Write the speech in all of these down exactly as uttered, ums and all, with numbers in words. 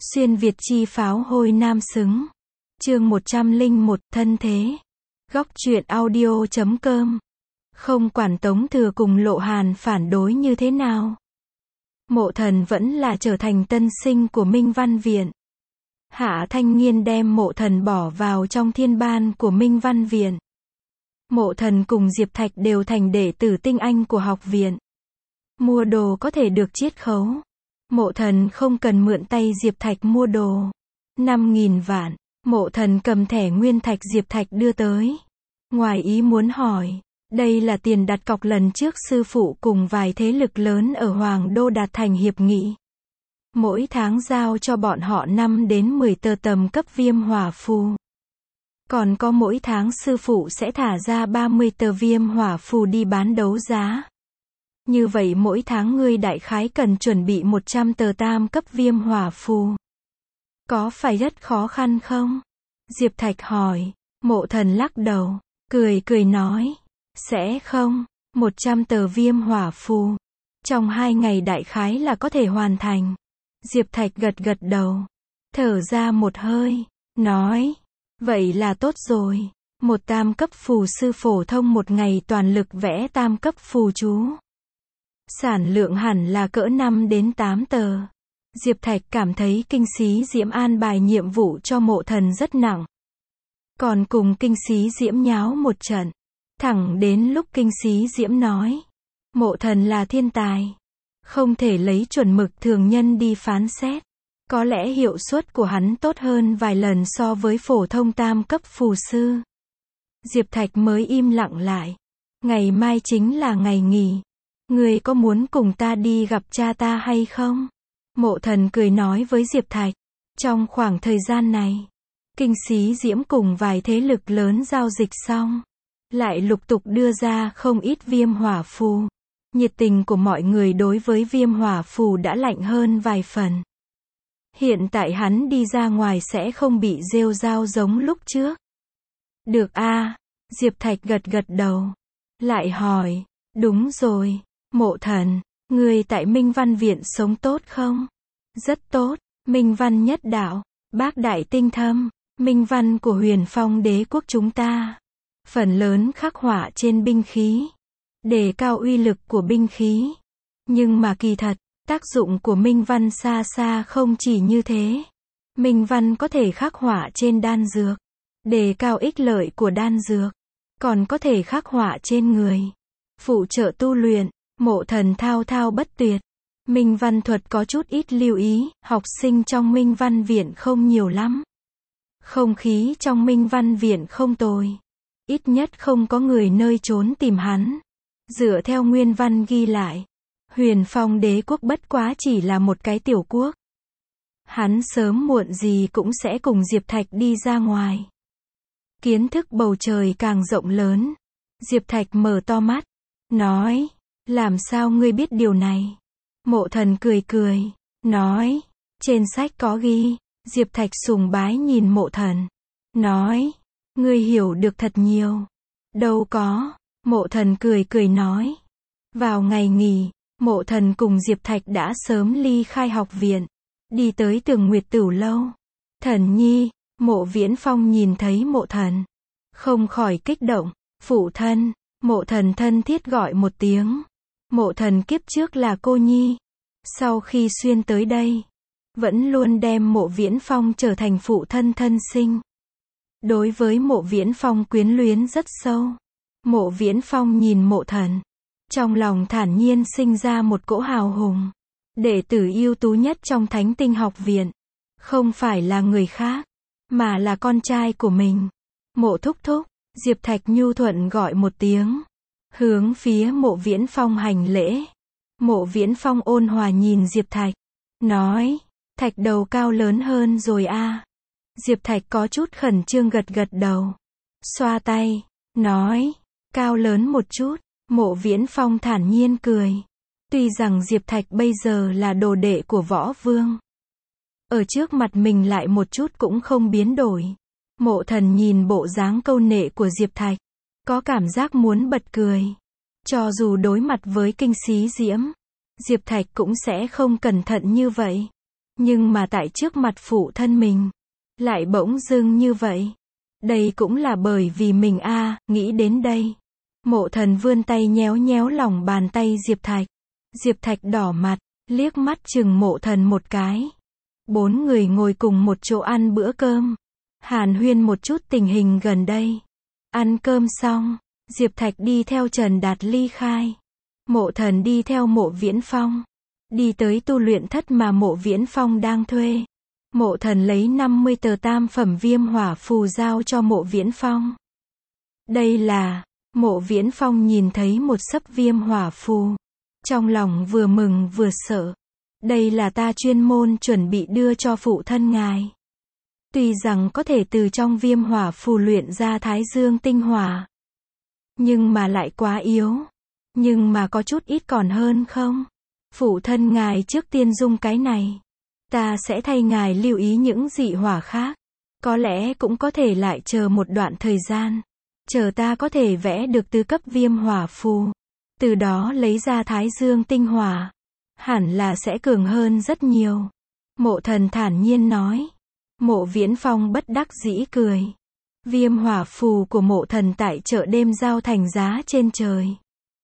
Xuyên Việt chi pháo hôi nam xứng. Chương một trăm lẻ một, thân thế. Góc truyện audio chấm com. Không quản Tống Thừa cùng Lộ Hàn phản đối như thế nào, Mộ Thần vẫn là trở thành tân sinh của Minh Văn Viện. Hạ Thanh Nghiên đem Mộ Thần bỏ vào trong thiên ban của Minh Văn Viện. Mộ Thần cùng Diệp Thạch đều thành đệ tử tinh anh của học viện. Mua đồ có thể được chiết khấu. Mộ Thần không cần mượn tay Diệp Thạch mua đồ. năm nghìn vạn. Mộ Thần cầm thẻ nguyên thạch Diệp Thạch đưa tới. Ngoài ý muốn hỏi, đây là tiền đặt cọc lần trước sư phụ cùng vài thế lực lớn ở Hoàng Đô đạt thành hiệp nghị. Mỗi tháng giao cho bọn họ năm đến mười tờ tầm cấp viêm hỏa phù. Còn có mỗi tháng sư phụ sẽ thả ra ba mươi tờ viêm hỏa phù đi bán đấu giá. Như vậy mỗi tháng ngươi đại khái cần chuẩn bị một trăm tờ tam cấp viêm hỏa phù. Có phải rất khó khăn không? Diệp Thạch hỏi. Mộ Thần lắc đầu, cười cười nói, sẽ không, một trăm tờ viêm hỏa phù. Trong hai ngày đại khái là có thể hoàn thành. Diệp Thạch gật gật đầu, thở ra một hơi, nói, vậy là tốt rồi. Một tam cấp phù sư phổ thông một ngày toàn lực vẽ tam cấp phù chú. Sản lượng hẳn là cỡ năm đến tám tờ. Diệp Thạch cảm thấy Kinh Xí Diễm an bài nhiệm vụ cho Mộ Thần rất nặng. Còn cùng Kinh Xí Diễm nháo một trận. Thẳng đến lúc Kinh Xí Diễm nói, Mộ Thần là thiên tài, không thể lấy chuẩn mực thường nhân đi phán xét. Có lẽ hiệu suất của hắn tốt hơn vài lần so với phổ thông tam cấp phù sư. Diệp Thạch mới im lặng lại. Ngày mai chính là ngày nghỉ. Ngươi có muốn cùng ta đi gặp cha ta hay không? Mộ Thần cười nói với Diệp Thạch. Trong khoảng thời gian này, Kinh Xí Diễm cùng vài thế lực lớn giao dịch xong, lại lục tục đưa ra không ít viêm hỏa phù. Nhiệt tình của mọi người đối với viêm hỏa phù đã lạnh hơn vài phần. Hiện tại hắn đi ra ngoài sẽ không bị rêu rao giống lúc trước. Được a, Diệp Thạch gật gật đầu. Lại hỏi, đúng rồi, Mộ Thần, người tại Minh Văn Viện sống tốt không? Rất tốt. Minh Văn nhất đạo, bác đại tinh thâm, Minh Văn của Huyền Phong đế quốc chúng ta, phần lớn khắc họa trên binh khí, đề cao uy lực của binh khí. Nhưng mà kỳ thật, tác dụng của Minh Văn xa xa không chỉ như thế. Minh Văn có thể khắc họa trên đan dược, đề cao ích lợi của đan dược, còn có thể khắc họa trên người, phụ trợ tu luyện. Mộ Thần thao thao bất tuyệt. Minh Văn thuật có chút ít lưu ý, học sinh trong Minh Văn Viện không nhiều lắm. Không khí trong Minh Văn Viện không tồi. Ít nhất không có người nơi trốn tìm hắn. Dựa theo nguyên văn ghi lại, Huyền Phong đế quốc bất quá chỉ là một cái tiểu quốc. Hắn sớm muộn gì cũng sẽ cùng Diệp Thạch đi ra ngoài. Kiến thức bầu trời càng rộng lớn. Diệp Thạch mở to mắt, nói, làm sao ngươi biết điều này? Mộ Thần cười cười, nói, trên sách có ghi. Diệp Thạch sùng bái nhìn Mộ Thần, nói, ngươi hiểu được thật nhiều. Đâu có. Mộ Thần cười cười nói. Vào ngày nghỉ, Mộ Thần cùng Diệp Thạch đã sớm ly khai học viện, đi tới Tường Nguyệt Tửu lâu. Thần nhi. Mộ Viễn Phong nhìn thấy Mộ Thần, không khỏi kích động. Phụ thân. Mộ Thần thân thiết gọi một tiếng. Mộ Thần kiếp trước là cô nhi, sau khi xuyên tới đây, vẫn luôn đem Mộ Viễn Phong trở thành phụ thân thân sinh. Đối với Mộ Viễn Phong quyến luyến rất sâu. Mộ Viễn Phong nhìn Mộ Thần, trong lòng thản nhiên sinh ra một cỗ hào hùng. Đệ tử ưu tú nhất trong Thánh Tinh học viện, không phải là người khác, mà là con trai của mình. Mộ thúc thúc. Diệp Thạch nhu thuận gọi một tiếng, hướng phía Mộ Viễn Phong hành lễ. Mộ Viễn Phong ôn hòa nhìn Diệp Thạch, nói, Thạch đầu cao lớn hơn rồi a. Diệp Thạch có chút khẩn trương gật gật đầu, xoa tay, nói, cao lớn một chút. Mộ Viễn Phong thản nhiên cười. Tuy rằng Diệp Thạch bây giờ là đồ đệ của Võ Vương, ở trước mặt mình lại một chút cũng không biến đổi. Mộ Thần nhìn bộ dáng câu nệ của Diệp Thạch, có cảm giác muốn bật cười. Cho dù đối mặt với Kinh Xí Diễm, Diệp Thạch cũng sẽ không cẩn thận như vậy. Nhưng mà tại trước mặt phụ thân mình, lại bỗng dưng như vậy. Đây cũng là bởi vì mình a, à, nghĩ đến đây. Mộ Thần vươn tay nhéo nhéo lòng bàn tay Diệp Thạch. Diệp Thạch đỏ mặt, liếc mắt chừng Mộ Thần một cái. Bốn người ngồi cùng một chỗ ăn bữa cơm. Hàn huyên một chút tình hình gần đây. Ăn cơm xong, Diệp Thạch đi theo Trần Đạt ly khai. Mộ Thần đi theo Mộ Viễn Phong. Đi tới tu luyện thất mà Mộ Viễn Phong đang thuê. Mộ Thần lấy năm mươi tờ tam phẩm viêm hỏa phù giao cho Mộ Viễn Phong. Đây là, Mộ Viễn Phong nhìn thấy một sấp viêm hỏa phù. Trong lòng vừa mừng vừa sợ. Đây là ta chuyên môn chuẩn bị đưa cho phụ thân ngài. Tuy rằng có thể từ trong viêm hỏa phù luyện ra thái dương tinh hỏa. Nhưng mà lại quá yếu. Nhưng mà có chút ít còn hơn không? Phụ thân ngài trước tiên dung cái này. Ta sẽ thay ngài lưu ý những dị hỏa khác. Có lẽ cũng có thể lại chờ một đoạn thời gian. Chờ ta có thể vẽ được tứ cấp viêm hỏa phù. Từ đó lấy ra thái dương tinh hỏa. Hẳn là sẽ cường hơn rất nhiều. Mộ Thần thản nhiên nói. Mộ Viễn Phong bất đắc dĩ cười. Viêm hỏa phù của Mộ Thần tại chợ đêm giao thành giá trên trời.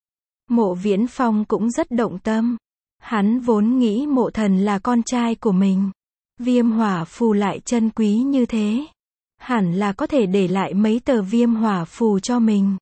Mộ Viễn Phong cũng rất động tâm. Hắn vốn nghĩ Mộ Thần là con trai của mình. Viêm hỏa phù lại chân quý như thế. Hẳn là có thể để lại mấy tờ viêm hỏa phù cho mình.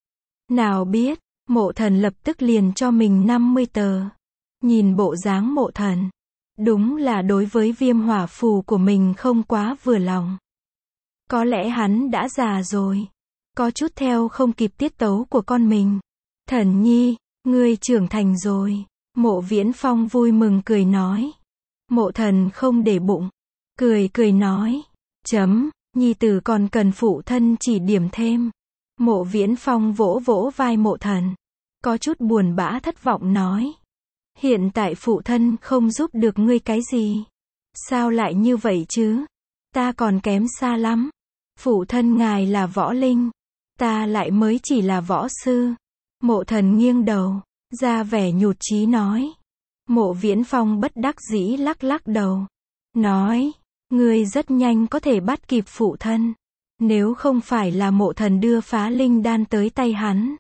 Nào biết, Mộ Thần lập tức liền cho mình năm mươi tờ. Nhìn bộ dáng Mộ Thần, đúng là đối với viêm hỏa phù của mình không quá vừa lòng. Có lẽ hắn đã già rồi. Có chút theo không kịp tiết tấu của con mình. Thần nhi, ngươi trưởng thành rồi. Mộ Viễn Phong vui mừng cười nói. Mộ Thần không để bụng. Cười cười nói. Chấm, nhi tử còn cần phụ thân chỉ điểm thêm. Mộ Viễn Phong vỗ vỗ vai Mộ Thần. Có chút buồn bã thất vọng nói. Hiện tại phụ thân không giúp được ngươi cái gì. Sao lại như vậy chứ? Ta còn kém xa lắm. Phụ thân ngài là võ linh. Ta lại mới chỉ là võ sư. Mộ Thần nghiêng đầu, ra vẻ nhụt chí nói. Mộ Viễn Phong bất đắc dĩ lắc lắc đầu. Nói, ngươi rất nhanh có thể bắt kịp phụ thân. Nếu không phải là Mộ Thần đưa phá linh đan tới tay hắn.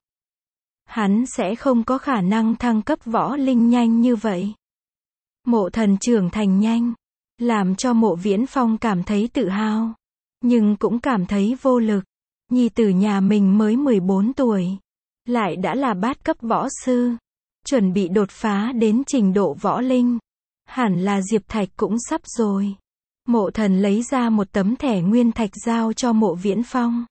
Hắn sẽ không có khả năng thăng cấp võ linh nhanh như vậy. Mộ Thần trưởng thành nhanh. Làm cho Mộ Viễn Phong cảm thấy tự hào. Nhưng cũng cảm thấy vô lực. Nhi tử nhà mình mới mười bốn tuổi. Lại đã là bát cấp võ sư. Chuẩn bị đột phá đến trình độ võ linh. Hẳn là Diệp Thạch cũng sắp rồi. Mộ Thần lấy ra một tấm thẻ nguyên thạch giao cho Mộ Viễn Phong.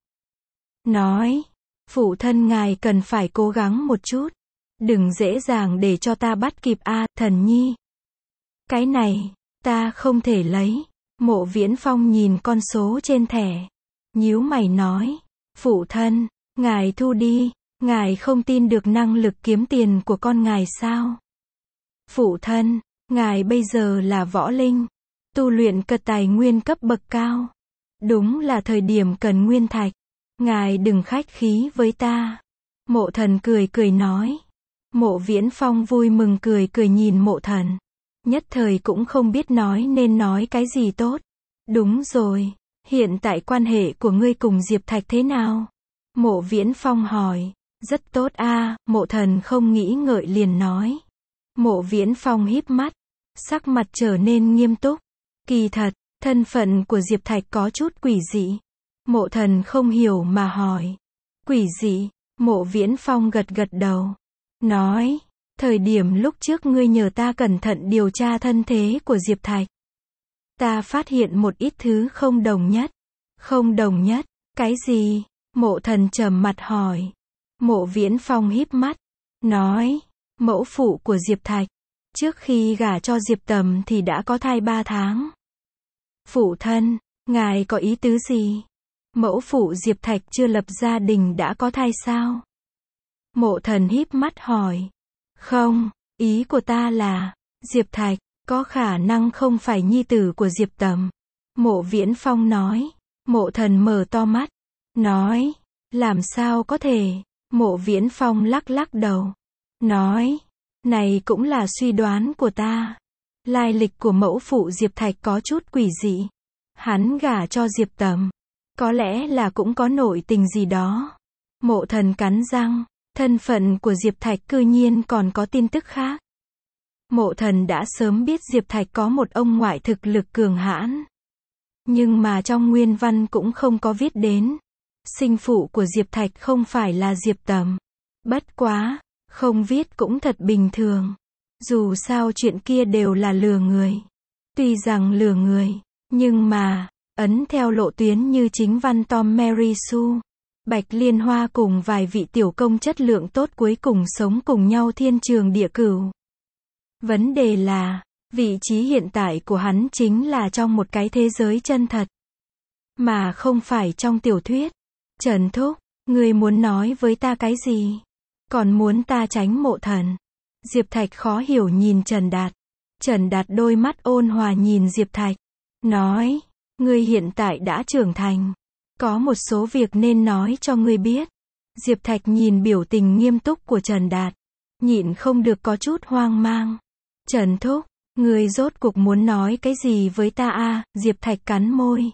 Nói, phụ thân ngài cần phải cố gắng một chút. Đừng dễ dàng để cho ta bắt kịp a, Thần nhi. Cái này, ta không thể lấy. Mộ Viễn Phong nhìn con số trên thẻ. Nhíu mày nói, phụ thân, ngài thu đi. Ngài không tin được năng lực kiếm tiền của con ngài sao? Phụ thân, ngài bây giờ là võ linh. Tu luyện cật tài nguyên cấp bậc cao. Đúng là thời điểm cần nguyên thạch. Ngài đừng khách khí với ta. Mộ Thần cười cười nói. Mộ Viễn Phong vui mừng cười cười nhìn Mộ Thần. Nhất thời cũng không biết nói nên nói cái gì tốt. Đúng rồi, hiện tại quan hệ của ngươi cùng Diệp Thạch thế nào? Mộ Viễn Phong hỏi. Rất tốt a, à, Mộ Thần không nghĩ ngợi liền nói. Mộ Viễn Phong híp mắt, sắc mặt trở nên nghiêm túc. Kỳ thật, thân phận của Diệp Thạch có chút quỷ dị. Mộ Thần không hiểu mà hỏi. Quỷ dị? Mộ Viễn Phong gật gật đầu. Nói, thời điểm lúc trước ngươi nhờ ta cẩn thận điều tra thân thế của Diệp Thạch. Ta phát hiện một ít thứ không đồng nhất. Không đồng nhất? Cái gì? Mộ Thần trầm mặt hỏi. Mộ Viễn Phong híp mắt, nói, mẫu phụ của Diệp Thạch, trước khi gả cho Diệp Tầm thì đã có thai ba tháng. Phụ thân, ngài có ý tứ gì? Mẫu phụ Diệp Thạch chưa lập gia đình đã có thai sao? Mộ Thần híp mắt hỏi. Không, ý của ta là, Diệp Thạch, có khả năng không phải nhi tử của Diệp Tầm. Mộ Viễn Phong nói. Mộ Thần mở to mắt, nói, làm sao có thể? Mộ Viễn Phong lắc lắc đầu. Nói, này cũng là suy đoán của ta. Lai lịch của mẫu phụ Diệp Thạch có chút quỷ dị. Hắn gả cho Diệp Tầm. Có lẽ là cũng có nội tình gì đó. Mộ Thần cắn răng. Thân phận của Diệp Thạch cư nhiên còn có tin tức khác. Mộ Thần đã sớm biết Diệp Thạch có một ông ngoại thực lực cường hãn. Nhưng mà trong nguyên văn cũng không có viết đến. Sinh phụ của Diệp Thạch không phải là Diệp Tầm. Bất quá, không viết cũng thật bình thường. Dù sao chuyện kia đều là lừa người. Tuy rằng lừa người, nhưng mà, ấn theo lộ tuyến như chính văn Tom Mary Sue, Bạch Liên Hoa cùng vài vị tiểu công chất lượng tốt cuối cùng sống cùng nhau thiên trường địa cửu. Vấn đề là, vị trí hiện tại của hắn chính là trong một cái thế giới chân thật. Mà không phải trong tiểu thuyết. Trần Thúc, ngươi muốn nói với ta cái gì? Còn muốn ta tránh Mộ Thần? Diệp Thạch khó hiểu nhìn Trần Đạt. Trần Đạt đôi mắt ôn hòa nhìn Diệp Thạch. Nói, ngươi hiện tại đã trưởng thành. Có một số việc nên nói cho ngươi biết. Diệp Thạch nhìn biểu tình nghiêm túc của Trần Đạt. Nhịn không được có chút hoang mang. Trần Thúc, ngươi rốt cuộc muốn nói cái gì với ta a? Diệp Thạch cắn môi.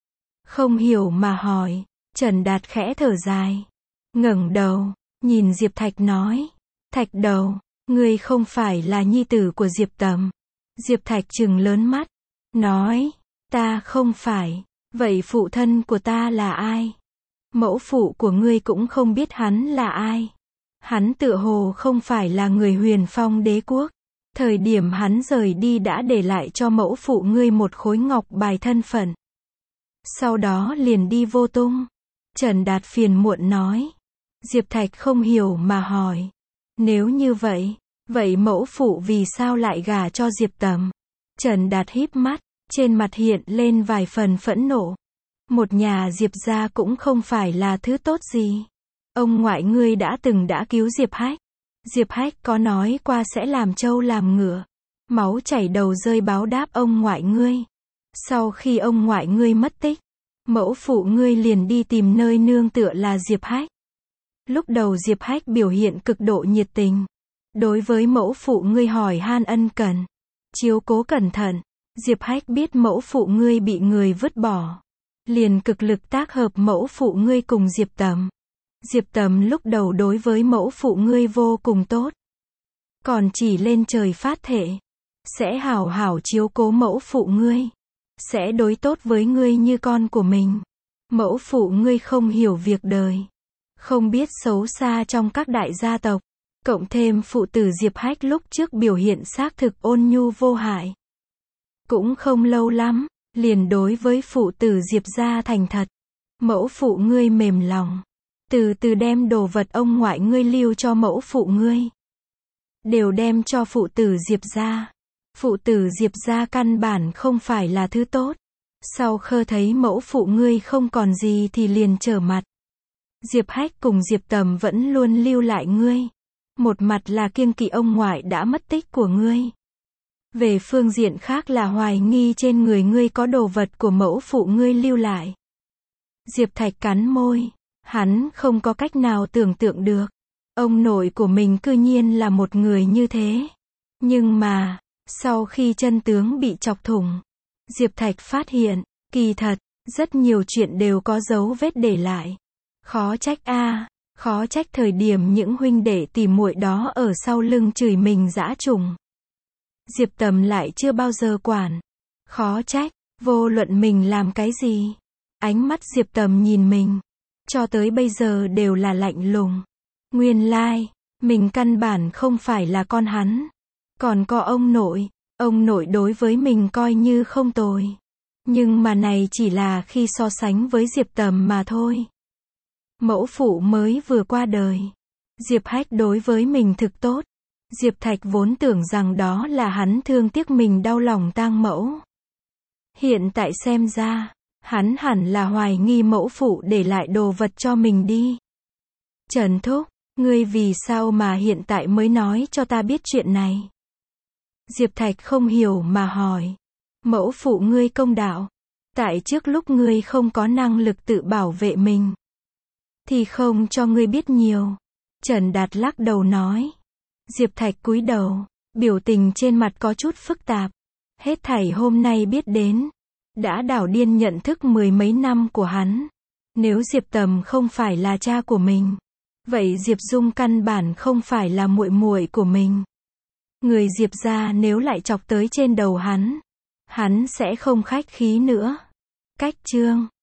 Không hiểu mà hỏi. Trần Đạt khẽ thở dài. Ngẩng đầu, nhìn Diệp Thạch nói. Thạch đầu, ngươi không phải là nhi tử của Diệp Tầm. Diệp Thạch trừng lớn mắt. Nói, ta không phải. Vậy phụ thân của ta là ai? Mẫu phụ của ngươi cũng không biết hắn là ai. Hắn tựa hồ không phải là người Huyền Phong đế quốc. Thời điểm hắn rời đi đã để lại cho mẫu phụ ngươi một khối ngọc bài thân phận. Sau đó liền đi vô tung. Trần Đạt phiền muộn nói. Diệp Thạch không hiểu mà hỏi. Nếu như vậy, vậy mẫu phụ vì sao lại gả cho Diệp Tầm? Trần Đạt híp mắt, trên mặt hiện lên vài phần phẫn nộ. Một nhà Diệp gia cũng không phải là thứ tốt gì. Ông ngoại ngươi đã từng đã cứu Diệp Hách. Diệp Hách có nói qua sẽ làm trâu làm ngựa. Máu chảy đầu rơi báo đáp ông ngoại ngươi. Sau khi ông ngoại ngươi mất tích, mẫu phụ ngươi liền đi tìm nơi nương tựa là Diệp Hách. Lúc đầu Diệp Hách biểu hiện cực độ nhiệt tình. Đối với mẫu phụ ngươi hỏi han ân cần. Chiếu cố cẩn thận. Diệp Hách biết mẫu phụ ngươi bị người vứt bỏ. Liền cực lực tác hợp mẫu phụ ngươi cùng Diệp Tầm. Diệp Tầm lúc đầu đối với mẫu phụ ngươi vô cùng tốt. Còn chỉ lên trời phát thệ. Sẽ hảo hảo chiếu cố mẫu phụ ngươi. Sẽ đối tốt với ngươi như con của mình. Mẫu phụ ngươi không hiểu việc đời. Không biết xấu xa trong các đại gia tộc. Cộng thêm phụ tử Diệp Hách lúc trước biểu hiện xác thực ôn nhu vô hại. Cũng không lâu lắm, liền đối với phụ tử Diệp gia thành thật. Mẫu phụ ngươi mềm lòng. Từ từ đem đồ vật ông ngoại ngươi lưu cho mẫu phụ ngươi. Đều đem cho phụ tử Diệp gia. Phụ tử Diệp gia căn bản không phải là thứ tốt. Sau khơ thấy mẫu phụ ngươi không còn gì thì liền trở mặt. Diệp Hách cùng Diệp Tầm vẫn luôn lưu lại ngươi. Một mặt là kiêng kỵ ông ngoại đã mất tích của ngươi. Về phương diện khác là hoài nghi trên người ngươi có đồ vật của mẫu phụ ngươi lưu lại. Diệp Thạch cắn môi. Hắn không có cách nào tưởng tượng được. Ông nội của mình cư nhiên là một người như thế. Nhưng mà, sau khi chân tướng bị chọc thủng, Diệp Thạch phát hiện, kỳ thật, rất nhiều chuyện đều có dấu vết để lại. Khó trách a, khó trách thời điểm những huynh đệ tỉ muội đó ở sau lưng chửi mình dã trùng. Diệp Tầm lại chưa bao giờ quản. Khó trách, vô luận mình làm cái gì. Ánh mắt Diệp Tầm nhìn mình, cho tới bây giờ đều là lạnh lùng. Nguyên lai, mình căn bản không phải là con hắn. Còn có ông nội, ông nội đối với mình coi như không tồi. Nhưng mà này chỉ là khi so sánh với Diệp Tầm mà thôi. Mẫu phụ mới vừa qua đời. Diệp Hách đối với mình thực tốt. Diệp Thạch vốn tưởng rằng đó là hắn thương tiếc mình đau lòng tang mẫu. Hiện tại xem ra, hắn hẳn là hoài nghi mẫu phụ để lại đồ vật cho mình đi. Trần Thúc, ngươi vì sao mà hiện tại mới nói cho ta biết chuyện này? Diệp Thạch không hiểu mà hỏi. Mẫu phụ ngươi công đạo. Tại trước lúc ngươi không có năng lực tự bảo vệ mình, thì không cho ngươi biết nhiều. Trần Đạt lắc đầu nói. Diệp Thạch cúi đầu. Biểu tình trên mặt có chút phức tạp. Hết thảy hôm nay biết đến, đã đảo điên nhận thức mười mấy năm của hắn. Nếu Diệp Tầm không phải là cha của mình, vậy Diệp Dung căn bản không phải là muội muội của mình. Người Diệp gia nếu lại chọc tới trên đầu hắn, hắn sẽ không khách khí nữa. Cách chương